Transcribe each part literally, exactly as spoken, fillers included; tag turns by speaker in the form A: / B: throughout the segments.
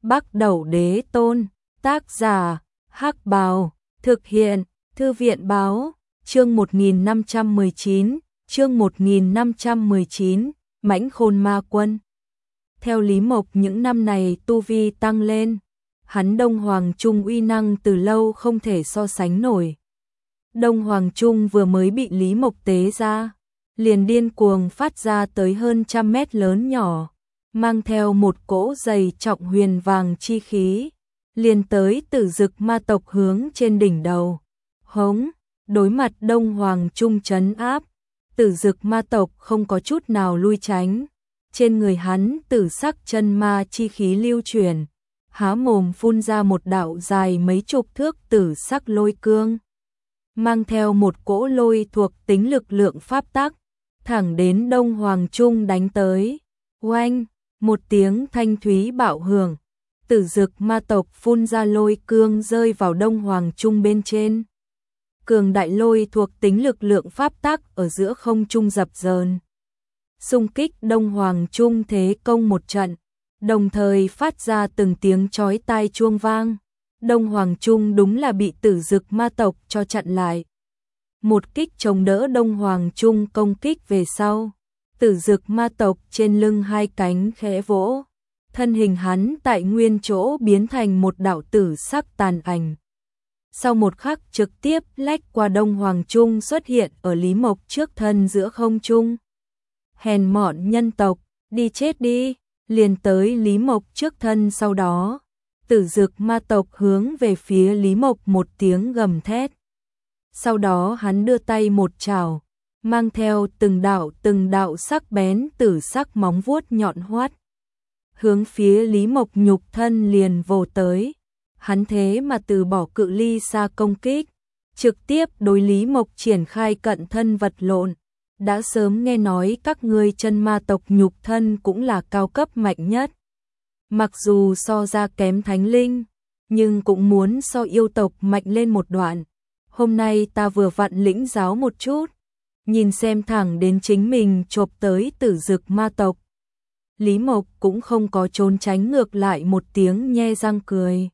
A: Bắc Đẩu Đế Tôn, tác giả, Hắc Bào, thực hiện, Thư viện Báo, chương một nghìn năm trăm mười chín, chương một nghìn năm trăm mười chín, Mãnh Khôn Ma Quân. Theo Lý Mộc những năm này tu vi tăng lên, hắn Đông Hoàng Trung uy năng từ lâu không thể so sánh nổi. Đông Hoàng Trung vừa mới bị Lý Mộc tế ra, liền điên cuồng phát ra tới hơn trăm mét lớn nhỏ, mang theo một cỗ dày trọng huyền vàng chi khí, liền tới Tử Dực ma tộc hướng trên đỉnh đầu. Hống, đối mặt Đông Hoàng Trung trấn áp, Tử Dực ma tộc không có chút nào lui tránh, trên người hắn tử sắc chân ma chi khí lưu chuyển, há mồm phun ra một đạo dài mấy chục thước tử sắc lôi cương, mang theo một cỗ lôi thuộc tính lực lượng pháp tắc, thẳng đến Đông Hoàng Trung đánh tới. Oanh, một tiếng thanh thúy bạo hưởng, Tử Dực ma tộc phun ra lôi cương rơi vào Đông Hoàng Trung bên trên. Cường đại lôi thuộc tính lực lượng pháp tắc ở giữa không trung dập dờn, xung kích Đông Hoàng Trung thế công một trận, đồng thời phát ra từng tiếng chói tai chuông vang. Đông Hoàng Trung đúng là bị Tử Dực ma tộc cho chặn lại. Một kích chống đỡ Đông Hoàng Trung công kích về sau, Tử Dực ma tộc trên lưng hai cánh khẽ vỗ, thân hình hắn tại nguyên chỗ biến thành một đạo tử sắc tàn ảnh. Sau một khắc trực tiếp lách qua Đông Hoàng Trung xuất hiện ở Lý Mộc trước thân giữa không trung. Hèn mọn nhân tộc, đi chết đi, liền tới Lý Mộc trước thân sau đó. Tử Dực ma tộc hướng về phía Lý Mộc một tiếng gầm thét. Sau đó hắn đưa tay một chảo, mang theo từng đạo từng đạo sắc bén tử sắc móng vuốt nhọn hoắt, hướng phía Lý Mộc nhục thân liền vồ tới. Hắn thế mà từ bỏ cự ly xa công kích, trực tiếp đối Lý Mộc triển khai cận thân vật lộn. Đã sớm nghe nói các ngươi chân ma tộc nhục thân cũng là cao cấp mạnh nhất. Mặc dù so ra kém thánh linh, nhưng cũng muốn so yêu tộc mạnh lên một đoạn. Hôm nay ta vừa vặn lĩnh giáo một chút, nhìn xem thẳng đến chính mình chộp tới Tử Dực ma tộc. Lý Mộc cũng không có trốn tránh, ngược lại một tiếng nhe răng cười.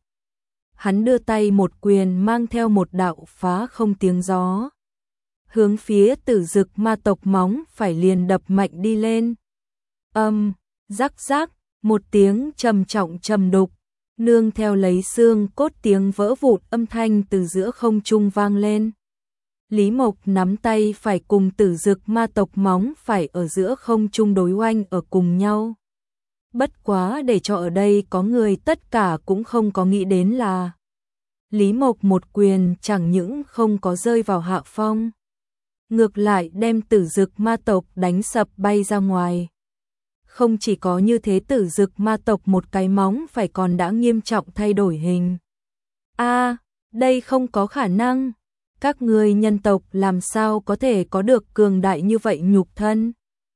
A: Hắn đưa tay một quyền mang theo một đạo phá không tiếng gió, hướng phía Tử Dực ma tộc móng phải liền đập mạnh đi lên. Âm, rắc rắc, một tiếng trầm trọng trầm đục, nương theo lấy xương cốt tiếng vỡ vụn âm thanh từ giữa không trung vang lên. Lý Mộc nắm tay phải cùng Tử Dực ma tộc móng phải ở giữa không trung đối oanh ở cùng nhau. Bất quá để cho ở đây có người tất cả cũng không có nghĩ đến là Lý Mộc một quyền chẳng những không có rơi vào hạ phong, ngược lại đem Tử Dực ma tộc đánh sập bay ra ngoài. Không chỉ có như thế, Tử Dực ma tộc một cái móng phải còn đã nghiêm trọng thay đổi hình. A, đây không có khả năng. Các ngươi nhân tộc làm sao có thể có được cường đại như vậy nhục thân?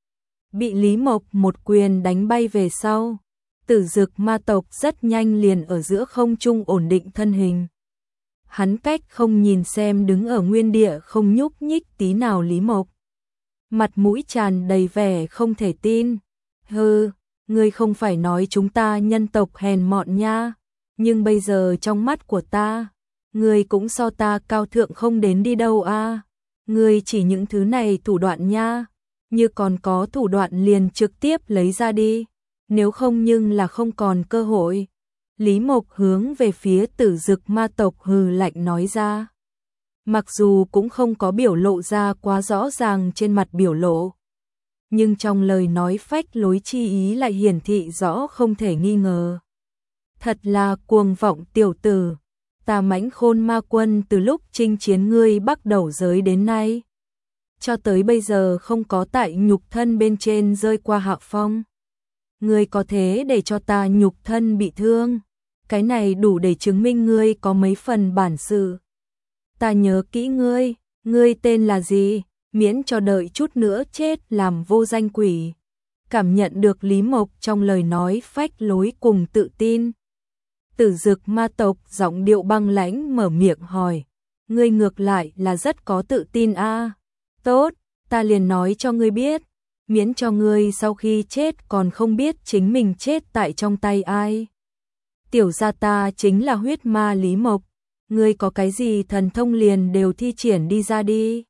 A: Bị Lý Mộc một quyền đánh bay về sau, Tử Dực ma tộc rất nhanh liền ở giữa không trung ổn định thân hình. Hắn cách không nhìn xem đứng ở nguyên địa không nhúc nhích tí nào Lý Mộc, mặt mũi tràn đầy vẻ không thể tin. Hừ, ngươi không phải nói chúng ta nhân tộc hèn mọn nha, nhưng bây giờ trong mắt của ta, ngươi cũng so ta cao thượng không đến đi đâu a. À. Ngươi chỉ những thứ này thủ đoạn nha, như còn có thủ đoạn liền trực tiếp lấy ra đi, nếu không nhưng là không còn cơ hội. Lý Mộc hướng về phía Tử Dực ma tộc hừ lạnh nói ra. Mặc dù cũng không có biểu lộ ra quá rõ ràng trên mặt biểu lộ, nhưng trong lời nói phách lối chi ý lại hiển thị rõ không thể nghi ngờ. Thật là cuồng vọng tiểu tử, ta Mãnh Khôn ma quân từ lúc chinh chiến ngươi Bắc Đẩu giới đến nay, cho tới bây giờ không có tại nhục thân bên trên rơi qua hạ phong. Ngươi có thế để cho ta nhục thân bị thương, cái này đủ để chứng minh ngươi có mấy phần bản sự. Ta nhớ kỹ ngươi, ngươi tên là gì, miễn cho đợi chút nữa chết làm vô danh quỷ. Cảm nhận được Lý Mộc trong lời nói phách lối cùng tự tin, Tử Dực ma tộc giọng điệu băng lãnh mở miệng hỏi, ngươi ngược lại là rất có tự tin a. À? Tốt, ta liền nói cho ngươi biết, miễn cho ngươi sau khi chết còn không biết chính mình chết tại trong tay ai. tiểu gia ta chính là huyết ma Lý Mộc, ngươi có cái gì thần thông liền đều thi triển đi ra đi.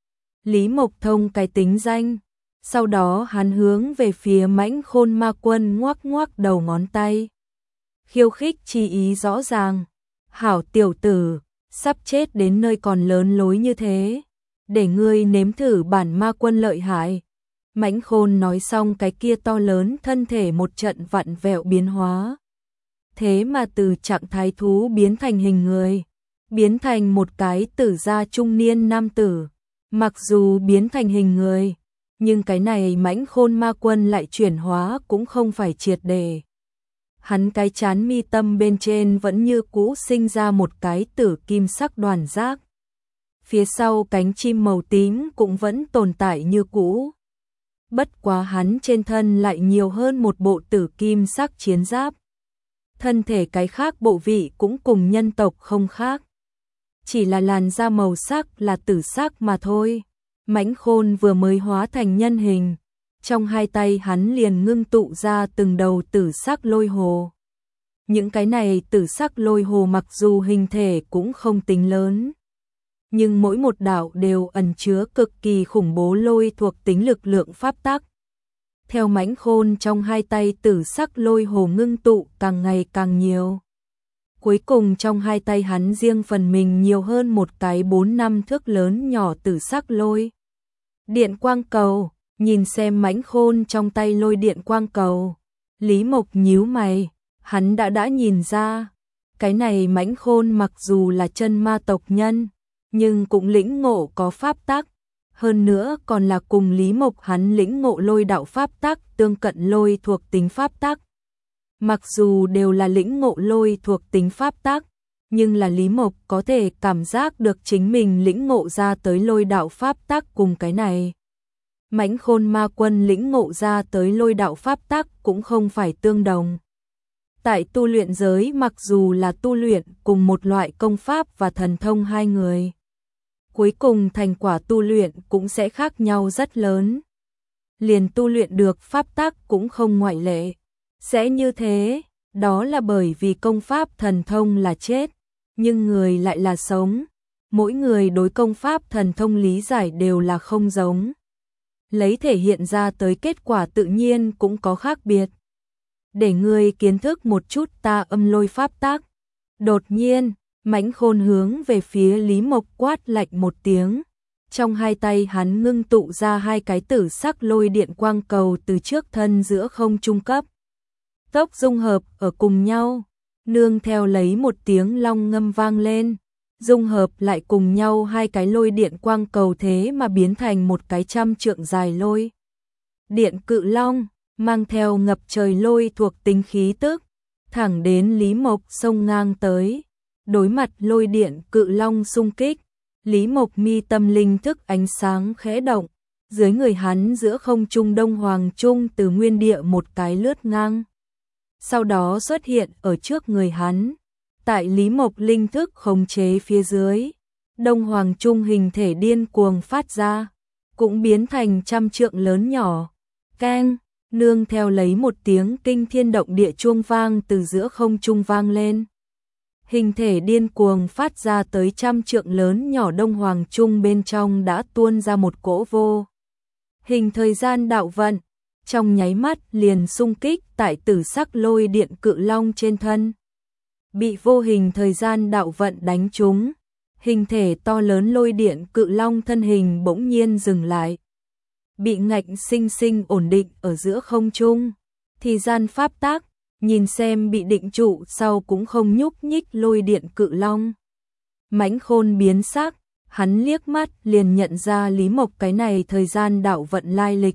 A: Lý Mộc thông cái tính danh, sau đó hắn hướng về phía Mãnh Khôn Ma Quân ngoắc ngoắc đầu ngón tay. Khiêu khích chi ý rõ ràng, hảo tiểu tử, sắp chết đến nơi còn lớn lối như thế, để ngươi nếm thử bản ma quân lợi hại. Mãnh Khôn nói xong cái kia to lớn thân thể một trận vặn vẹo biến hóa. Thế mà từ trạng thái thú biến thành hình người, biến thành một cái tử gia trung niên nam tử. Mặc dù biến thành hình người, nhưng cái này Mãnh Khôn Ma Quân lại chuyển hóa cũng không phải triệt để. Hắn cái chán mi tâm bên trên vẫn như cũ sinh ra một cái tử kim sắc đoàn giác. Phía sau cánh chim màu tím cũng vẫn tồn tại như cũ. Bất quá hắn trên thân lại nhiều hơn một bộ tử kim sắc chiến giáp. Thân thể cái khác bộ vị cũng cùng nhân tộc không khác. Chỉ là làn da màu sắc là tử sắc mà thôi. Mãnh Khôn vừa mới hóa thành nhân hình, trong hai tay hắn liền ngưng tụ ra từng đầu tử sắc lôi hồ. Những cái này tử sắc lôi hồ mặc dù hình thể cũng không tính lớn, nhưng mỗi một đạo đều ẩn chứa cực kỳ khủng bố lôi thuộc tính lực lượng pháp tắc. Theo Mãnh Khôn trong hai tay tử sắc lôi hồ ngưng tụ càng ngày càng nhiều. Cuối cùng trong hai tay hắn riêng phần mình nhiều hơn một cái bốn năm thước lớn nhỏ tử sắc lôi điện quang cầu. Nhìn xem Mãnh Khôn trong tay lôi điện quang cầu, Lý Mộc nhíu mày, hắn đã đã nhìn ra, cái này Mãnh Khôn mặc dù là chân ma tộc nhân, nhưng cũng lĩnh ngộ có pháp tắc, hơn nữa còn là cùng Lý Mộc hắn lĩnh ngộ lôi đạo pháp tắc tương cận lôi thuộc tính pháp tắc. Mặc dù đều là lĩnh ngộ lôi thuộc tính pháp tắc, nhưng là Lý Mộc có thể cảm giác được chính mình lĩnh ngộ ra tới lôi đạo pháp tắc cùng cái này. Mãnh Khôn Ma Quân lĩnh ngộ ra tới lôi đạo pháp tắc cũng không phải tương đồng. Tại tu luyện giới mặc dù là tu luyện cùng một loại công pháp và thần thông hai người, cuối cùng thành quả tu luyện cũng sẽ khác nhau rất lớn. Liền tu luyện được pháp tắc cũng không ngoại lệ. Sẽ như thế, đó là bởi vì công pháp thần thông là chết, nhưng người lại là sống. Mỗi người đối công pháp thần thông lý giải đều là không giống. Lấy thể hiện ra tới kết quả tự nhiên cũng có khác biệt. Để ngươi kiến thức một chút ta âm lôi pháp tắc. Đột nhiên, Mãnh Khôn hướng về phía Lý Mộc quát lạnh một tiếng. Trong hai tay hắn ngưng tụ ra hai cái tử sắc lôi điện quang cầu từ trước thân giữa không trung cấp. Tốc dung hợp ở cùng nhau, nương theo lấy một tiếng long ngâm vang lên. Dung hợp lại cùng nhau hai cái lôi điện quang cầu thế mà biến thành một cái trăm trượng dài lôi điện cự long, mang theo ngập trời lôi thuộc tính khí tức, thẳng đến Lý Mộc xông ngang tới. Đối mặt lôi điện cự long xung kích, Lý Mộc mi tâm linh thức ánh sáng khẽ động, dưới người hắn giữa không trung Đông Hoàng Trung từ nguyên địa một cái lướt ngang. Sau đó xuất hiện ở trước người hắn. Tại Lý Mộc linh thức khống chế phía dưới, Đông Hoàng Trung hình thể điên cuồng phát ra, cũng biến thành trăm trượng lớn nhỏ. Keng, nương theo lấy một tiếng kinh thiên động địa chuông vang từ giữa không trung vang lên. Hình thể điên cuồng phát ra tới trăm trượng lớn nhỏ Đông Hoàng Trung bên trong đã tuôn ra một cỗ vô hình thời gian đạo vận, trong nháy mắt liền xung kích tại tử sắc lôi điện cự long trên thân. Bị vô hình thời gian đạo vận đánh trúng, hình thể to lớn lôi điện cự long thân hình bỗng nhiên dừng lại. Bị ngạnh sinh sinh ổn định ở giữa không trung. Thì gian pháp tắc, nhìn xem bị định trụ sau cũng không nhúc nhích lôi điện cự long. Mãnh Khôn biến sắc, hắn liếc mắt liền nhận ra Lý Mộc cái này thời gian đạo vận lai lịch.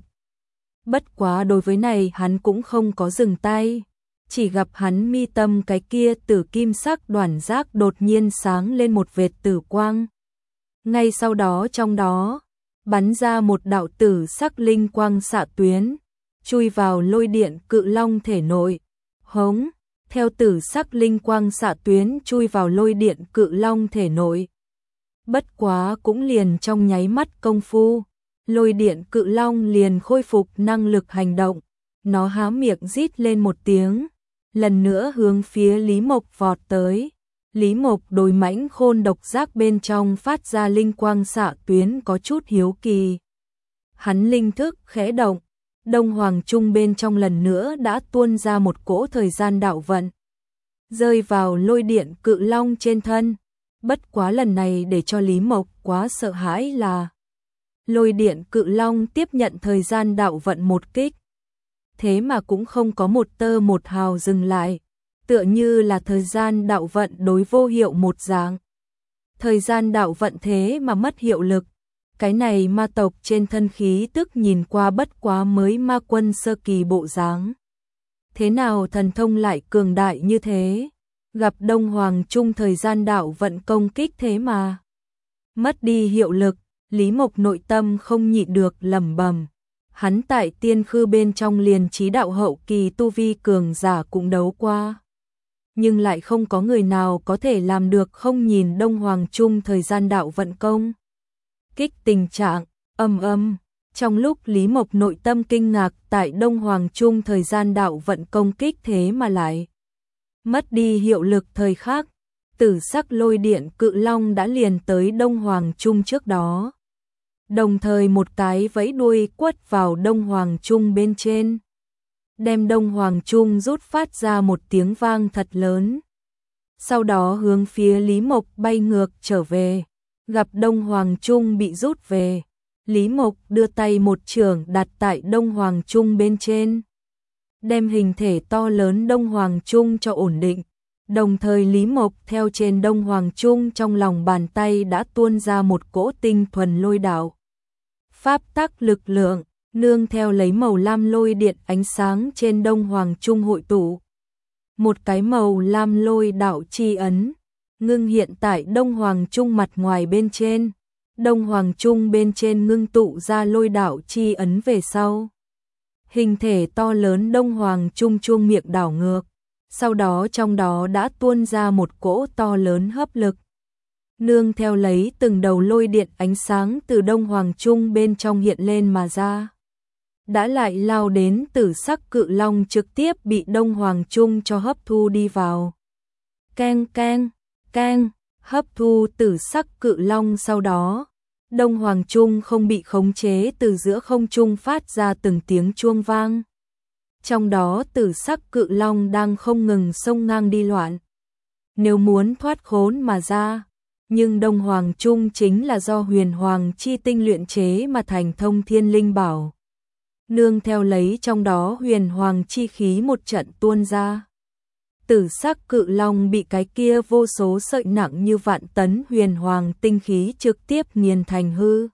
A: Bất quá đối với này hắn cũng không có dừng tay. Chỉ gặp hắn mi tâm cái kia tử kim sắc đoàn giác đột nhiên sáng lên một vệt tử quang. Ngay sau đó trong đó, bắn ra một đạo tử sắc linh quang xạ tuyến, chui vào lôi điện cự long thể nội. Hống, theo tử sắc linh quang xạ tuyến chui vào lôi điện cự long thể nội. Bất quá cũng liền trong nháy mắt công phu, lôi điện cự long liền khôi phục năng lực hành động. Nó há miệng rít lên một tiếng, lần nữa hướng phía Lý Mộc vọt tới. Lý Mộc đối mãnh khôn độc giác bên trong phát ra linh quang xạ tuyến có chút hiếu kỳ. Hắn linh thức khẽ động, Đông Hoàng Trung bên trong lần nữa đã tuôn ra một cỗ thời gian đạo vận, rơi vào lôi điện cự long trên thân. Bất quá lần này để cho Lý Mộc quá sợ hãi là lôi điện cự long tiếp nhận thời gian đạo vận một kích, thế mà cũng không có một tơ một hào dừng lại, tựa như là thời gian đạo vận đối vô hiệu một dạng. Thời gian đạo vận thế mà mất hiệu lực, cái này ma tộc trên thân khí tức nhìn qua bất quá mới ma quân sơ kỳ bộ dáng. Thế nào thần thông lại cường đại như thế? Gặp Đông Hoàng Trung thời gian đạo vận công kích thế mà mất đi hiệu lực, Lý Mộc nội tâm không nhịn được lẩm bẩm. Hắn tại tiên khư bên trong liền trí đạo hậu kỳ tu vi cường giả cũng đấu qua, nhưng lại không có người nào có thể làm được không nhìn Đông Hoàng Trung thời gian đạo vận công kích tình trạng. Âm âm, trong lúc Lý Mộc nội tâm kinh ngạc tại Đông Hoàng Trung thời gian đạo vận công kích thế mà lại mất đi hiệu lực thời khắc, tử sắc lôi điện cự long đã liền tới Đông Hoàng Trung trước đó, đồng thời một cái vẫy đuôi quất vào Đông Hoàng Trung bên trên, đem Đông Hoàng Trung rút phát ra một tiếng vang thật lớn. Sau đó hướng phía Lý Mộc bay ngược trở về. Gặp Đông Hoàng Trung bị rút về, Lý Mộc đưa tay một chưởng đặt tại Đông Hoàng Trung bên trên, đem hình thể to lớn Đông Hoàng Trung cho ổn định. Đồng thời Lý Mộc theo trên Đông Hoàng Trung trong lòng bàn tay đã tuôn ra một cỗ tinh thuần lôi đạo pháp tắc lực lượng, nương theo lấy màu lam lôi điện ánh sáng trên Đông Hoàng Trung hội tụ. Một cái màu lam lôi đạo chi ấn ngưng hiện tại Đông Hoàng Trung mặt ngoài bên trên. Đông Hoàng Trung bên trên ngưng tụ ra lôi đạo chi ấn về sau. Hình thể to lớn Đông Hoàng Trung chuông miệng đảo ngược. Sau đó trong đó đã tuôn ra một cỗ to lớn hấp lực. Nương theo lấy từng đầu lôi điện ánh sáng từ Đông Hoàng Trung bên trong hiện lên mà ra. Đã lại lao đến tử sắc cự long trực tiếp bị Đông Hoàng Trung cho hấp thu đi vào. Keng keng, keng, hấp thu tử sắc cự long sau đó. Đông Hoàng Trung không bị khống chế từ giữa không trung phát ra từng tiếng chuông vang. Trong đó tử sắc cự long đang không ngừng xông ngang đi loạn. Nếu muốn thoát khốn mà ra, nhưng Đông Hoàng Trung chính là do huyền hoàng chi tinh luyện chế mà thành thông thiên linh bảo. Nương theo lấy trong đó huyền hoàng chi khí một trận tuôn ra. Tử sắc cự long bị cái kia vô số sợi nặng như vạn tấn huyền hoàng tinh khí trực tiếp nghiền thành hư.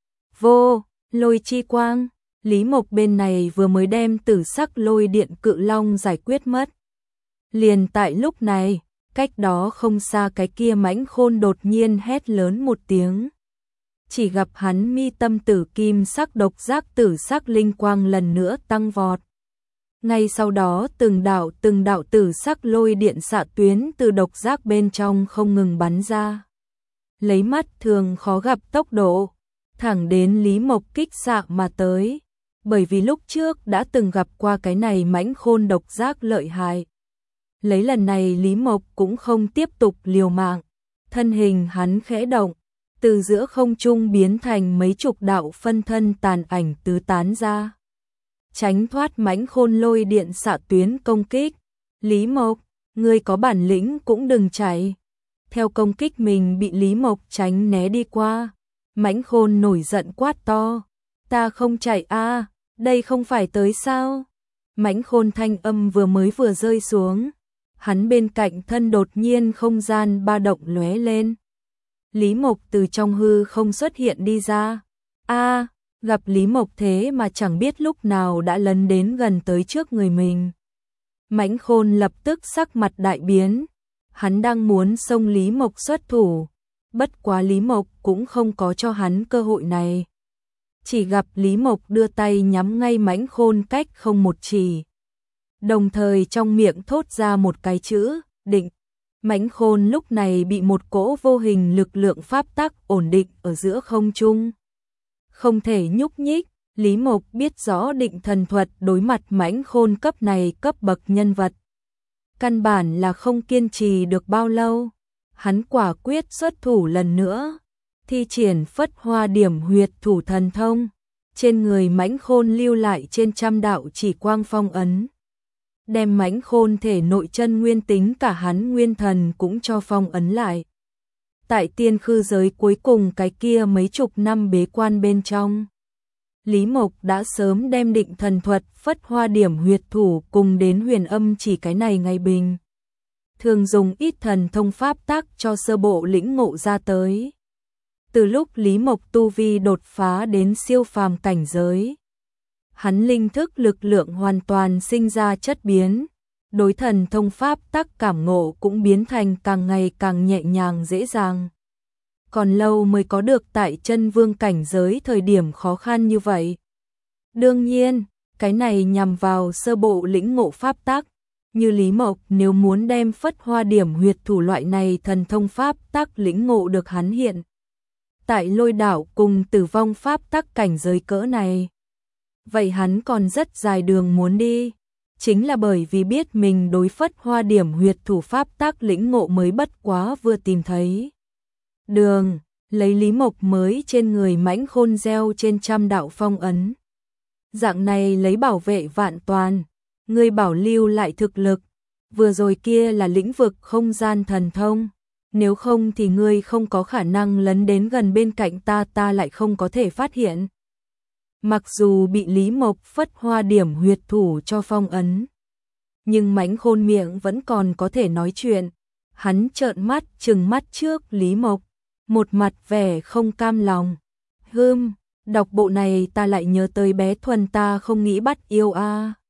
A: Vô, lôi chi quang, Lý Mộc bên này vừa mới đem tử sắc lôi điện cự long giải quyết mất. Liền tại lúc này, cách đó không xa cái kia mãnh khôn đột nhiên hét lớn một tiếng. Chỉ gặp hắn mi tâm tử kim sắc độc giác tử sắc linh quang lần nữa tăng vọt. Ngay sau đó từng đạo từng đạo tử sắc lôi điện xạ tuyến từ độc giác bên trong không ngừng bắn ra. Lấy mắt thường khó gặp tốc độ, thẳng đến Lý Mộc kích xạ mà tới. Bởi vì lúc trước đã từng gặp qua cái này mãnh khôn độc giác lợi hại. Lấy lần này Lý Mộc cũng không tiếp tục liều mạng. Thân hình hắn khẽ động, từ giữa không trung biến thành mấy chục đạo phân thân tàn ảnh tứ tán ra. Tránh thoát mãnh khôn lôi điện xạ tuyến công kích. Lý Mộc, ngươi có bản lĩnh cũng đừng chạy. Theo công kích mình bị Lý Mộc tránh né đi qua. Mãnh khôn nổi giận quát to. Ta không chạy a, à, đây không phải tới sao? Mãnh khôn thanh âm vừa mới vừa rơi xuống. Hắn bên cạnh thân đột nhiên không gian ba động lóe lên. Lý Mộc từ trong hư không xuất hiện đi ra. A, à, gặp Lý Mộc thế mà chẳng biết lúc nào đã lấn đến gần tới trước người mình. Mãnh khôn lập tức sắc mặt đại biến. Hắn đang muốn xông Lý Mộc xuất thủ. Bất quá Lý Mộc cũng không có cho hắn cơ hội này. Chỉ gặp Lý Mộc đưa tay nhắm ngay mãnh khôn cách không một chỉ. Đồng thời trong miệng thốt ra một cái chữ, định. Mãnh khôn lúc này bị một cỗ vô hình lực lượng pháp tắc ổn định ở giữa không trung. Không thể nhúc nhích, Lý Mộc biết rõ định thần thuật đối mặt mãnh khôn cấp này cấp bậc nhân vật. căn bản là không kiên trì được bao lâu. Hắn quả quyết xuất thủ lần nữa, thi triển Phất Hoa Điểm Huyệt Thủ thần thông, trên người Mãnh Khôn lưu lại trên trăm đạo chỉ quang phong ấn, đem Mãnh Khôn thể nội chân nguyên tính cả hắn nguyên thần cũng cho phong ấn lại. Tại tiên khư giới cuối cùng cái kia mấy chục năm bế quan bên trong, Lý Mộc đã sớm đem định thần thuật Phất Hoa Điểm Huyệt Thủ cùng đến Huyền Âm Chỉ cái này ngày bình thường dùng ít thần thông pháp tắc cho sơ bộ lĩnh ngộ ra tới. Từ lúc Lý Mộc tu vi đột phá đến siêu phàm cảnh giới, hắn linh thức lực lượng hoàn toàn sinh ra chất biến, đối thần thông pháp tắc cảm ngộ cũng biến thành càng ngày càng nhẹ nhàng dễ dàng. Còn lâu mới có được tại chân vương cảnh giới thời điểm khó khăn như vậy. Đương nhiên, cái này nhằm vào sơ bộ lĩnh ngộ pháp tắc, như Lý Mộc nếu muốn đem Phất Hoa Điểm Huyệt Thủ loại này thần thông pháp tắc lĩnh ngộ được hắn hiện tại Lôi Đảo cùng Tử Vong pháp tắc cảnh giới cỡ này, vậy hắn còn rất dài đường muốn đi. Chính là bởi vì biết mình đối Phất Hoa Điểm Huyệt Thủ pháp tắc lĩnh ngộ mới bất quá vừa tìm thấy đường, lấy Lý Mộc mới trên người Mãnh Khôn gieo trên trăm đạo phong ấn. Dạng này lấy bảo vệ vạn toàn, ngươi bảo lưu lại thực lực, vừa rồi kia là lĩnh vực không gian thần thông, nếu không thì ngươi không có khả năng lấn đến gần bên cạnh ta, ta lại không có thể phát hiện. Mặc dù bị Lý Mộc Phất Hoa Điểm Huyệt Thủ cho phong ấn, nhưng Mãnh Khôn miệng vẫn còn có thể nói chuyện. Hắn trợn mắt trừng mắt trước Lý Mộc, một mặt vẻ không cam lòng. Hừm, đọc bộ này ta lại nhớ tới bé Thuần, ta không nghĩ bắt yêu a.